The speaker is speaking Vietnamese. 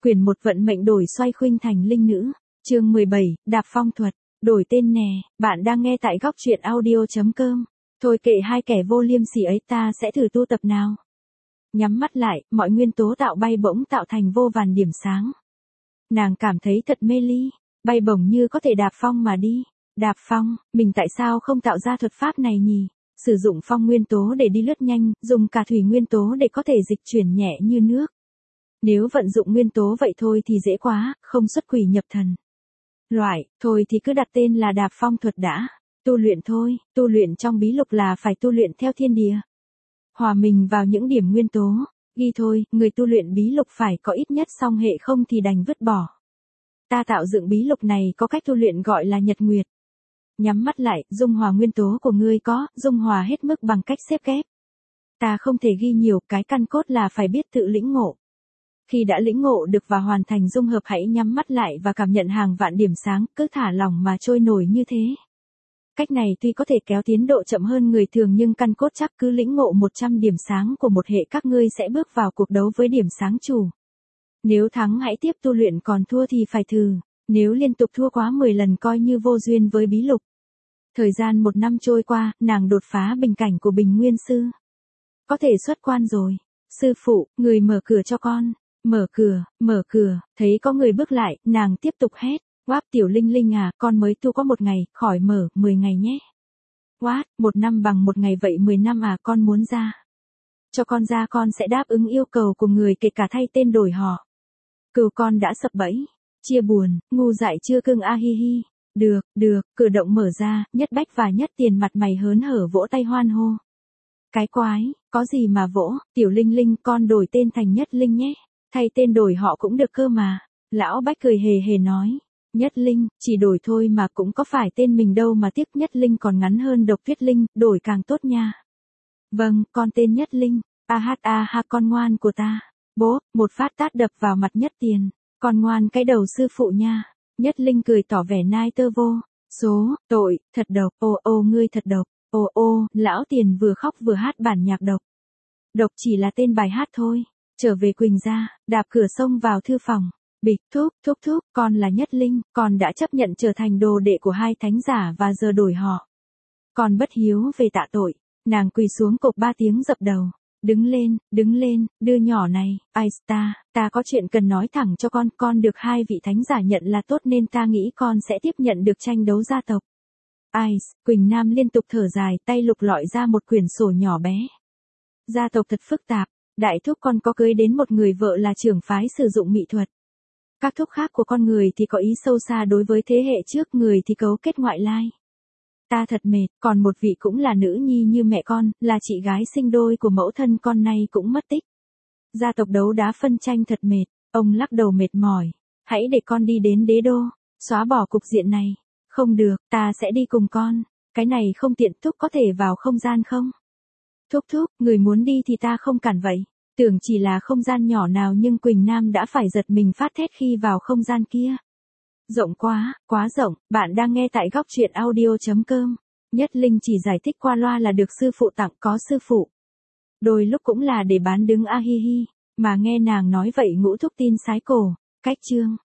Quyển 1 vận mệnh đổi xoay khuynh thành linh nữ. Chương 17, đạp phong thuật. Đổi tên nè, bạn đang nghe tại góc truyện audio.com. Thôi kệ hai kẻ vô liêm sỉ ấy, ta sẽ thử tu tập nào. Nhắm mắt lại, mọi nguyên tố tạo bay bổng tạo thành vô vàn điểm sáng. Nàng cảm thấy thật mê ly, bay bổng như có thể đạp phong mà đi. Đạp phong, mình tại sao không tạo ra thuật pháp này nhỉ? Sử dụng phong nguyên tố để đi lướt nhanh, dùng cả thủy nguyên tố để có thể dịch chuyển nhẹ như nước. Nếu vận dụng nguyên tố vậy thôi thì dễ quá, không xuất quỷ nhập thần. Thôi thì cứ đặt tên là đạp phong thuật đã. Tu luyện thôi, tu luyện trong bí lục là phải tu luyện theo thiên địa. Hòa mình vào những điểm nguyên tố, ghi thôi, người tu luyện bí lục phải có ít nhất song hệ không thì đành vứt bỏ. Ta tạo dựng bí lục này có cách tu luyện gọi là nhật nguyệt. Nhắm mắt lại, dung hòa nguyên tố của ngươi có, dung hòa hết mức bằng cách xếp ghép. Ta không thể ghi nhiều, cái căn cốt là phải biết tự lĩnh ngộ. Khi đã lĩnh ngộ được và hoàn thành dung hợp hãy nhắm mắt lại và cảm nhận hàng vạn điểm sáng, cứ thả lỏng mà trôi nổi như thế. Cách này tuy có thể kéo tiến độ chậm hơn người thường nhưng căn cốt chắc cứ lĩnh ngộ 100 điểm sáng của một hệ các ngươi sẽ bước vào cuộc đấu với điểm sáng chủ. Nếu thắng hãy tiếp tu luyện còn thua thì phải thử, nếu liên tục thua quá 10 lần coi như vô duyên với bí lục. Thời gian 1 năm trôi qua, nàng đột phá bình cảnh của bình nguyên sư. Có thể xuất quan rồi. Sư phụ, người mở cửa cho con. Mở cửa, thấy có người bước lại, nàng tiếp tục hét. Quáp tiểu linh linh à, con mới tu có 1 ngày, khỏi mở, 10 ngày nhé. Quát, 1 năm bằng 1 ngày vậy 10 năm à, con muốn ra. Cho con ra con sẽ đáp ứng yêu cầu của người kể cả thay tên đổi họ. Cừu con đã sập bẫy. Chia buồn, ngu dại chưa cưng a hi hi. Được, cửa động mở ra, Nhất Bách và Nhất Tiền mặt mày hớn hở vỗ tay hoan hô. Cái quái, có gì mà vỗ, tiểu linh linh con đổi tên thành Nhất Linh nhé. Thay tên đổi họ cũng được cơ mà. Lão Bách cười hề hề nói. Nhất Linh, chỉ đổi thôi mà cũng có phải tên mình đâu mà tiếc Nhất Linh còn ngắn hơn Độc Tuyết Linh, đổi càng tốt nha. Vâng, con tên Nhất Linh, ha con ngoan của ta. Bố, một phát tát đập vào mặt Nhất Tiền, con ngoan cái đầu sư phụ nha. Nhất Linh cười tỏ vẻ nai tơ vô. Tội, thật độc, ngươi thật độc, lão Tiền vừa khóc vừa hát bản nhạc độc. Độc chỉ là tên bài hát thôi. Trở về Quỳnh gia, đạp cửa xông vào thư phòng. Bịch, thúc, con là Nhất Linh, con đã chấp nhận trở thành đồ đệ của hai thánh giả và giờ đổi họ. Con bất hiếu về tạ tội, nàng quỳ xuống cộp 3 tiếng dập đầu. Đứng lên, đứa nhỏ này, ta có chuyện cần nói thẳng cho con được hai vị thánh giả nhận là tốt nên ta nghĩ con sẽ tiếp nhận được tranh đấu gia tộc. Quỳnh Nam liên tục thở dài, tay lục lọi ra một quyển sổ nhỏ bé. Gia tộc thật phức tạp, đại thúc con có cưới đến một người vợ là trưởng phái sử dụng mỹ thuật. Các thúc khác của con người thì có ý sâu xa đối với thế hệ trước, người thì cấu kết ngoại lai. Ta thật mệt, còn một vị cũng là nữ nhi như mẹ con, là chị gái sinh đôi của mẫu thân con nay cũng mất tích. Gia tộc đấu đá phân tranh thật mệt, ông lắc đầu mệt mỏi. Hãy để con đi đến đế đô, xóa bỏ cục diện này. Không được, ta sẽ đi cùng con. Cái này không tiện, thúc có thể vào không gian không? Thúc, người muốn đi thì ta không cản vậy. Tưởng chỉ là không gian nhỏ nào nhưng Quỳnh Nam đã phải giật mình phát thét khi vào không gian kia. Rộng quá rộng, bạn đang nghe tại góc truyện audio.com. Nhất Linh chỉ giải thích qua loa là được sư phụ tặng, có sư phụ. Đôi lúc cũng là để bán đứng a hi hi, mà nghe nàng nói vậy ngũ thúc tin sái cổ. Cách chương.